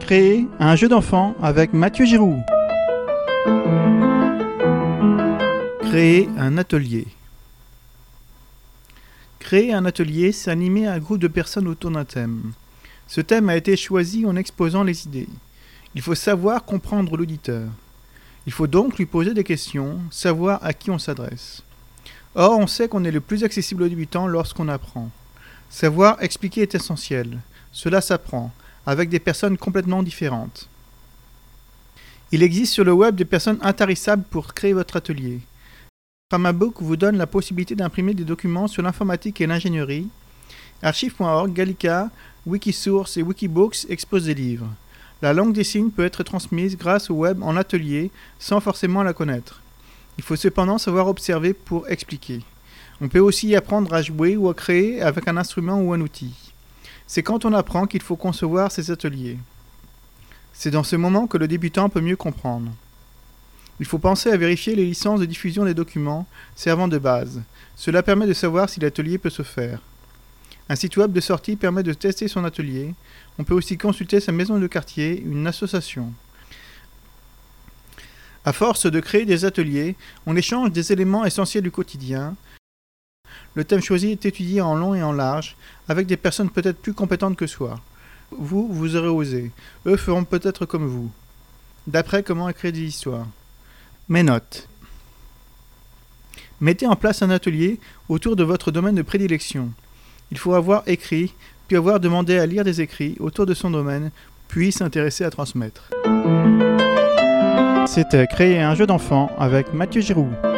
Créer un jeu d'enfant avec Mathieu Giroux. Créer un atelier. Créer un atelier, c'est animer un groupe de personnes autour d'un thème. Ce thème a été choisi en exposant les idées. Il faut savoir comprendre l'auditeur. Il faut donc lui poser des questions, savoir à qui on s'adresse. Or, on sait qu'on est le plus accessible aux débutants lorsqu'on apprend. Savoir expliquer est essentiel. Cela s'apprend, avec des personnes complètement différentes. Il existe sur le web des personnes intarissables pour créer votre atelier. Framabook vous donne la possibilité d'imprimer des documents sur l'informatique et l'ingénierie. Archive.org, Gallica, Wikisource et Wikibooks exposent des livres. La langue des signes peut être transmise grâce au web en atelier sans forcément la connaître. Il faut cependant savoir observer pour expliquer. On peut aussi apprendre à jouer ou à créer avec un instrument ou un outil. C'est quand on apprend qu'il faut concevoir ces ateliers. C'est dans ce moment que le débutant peut mieux comprendre. Il faut penser à vérifier les licences de diffusion des documents servant de base. Cela permet de savoir si l'atelier peut se faire. Un site web de sortie permet de tester son atelier. On peut aussi consulter sa maison de quartier, une association. À force de créer des ateliers, on échange des éléments essentiels du quotidien. Le thème choisi est étudié en long et en large, avec des personnes peut-être plus compétentes que soi. Vous aurez osé. Eux feront peut-être comme vous. D'après comment écrire des histoires. Mes notes. Mettez en place un atelier autour de votre domaine de prédilection. Il faut avoir écrit, puis avoir demandé à lire des écrits autour de son domaine, puis s'intéresser à transmettre. C'était Créer un jeu d'enfant avec Mathieu Giroux.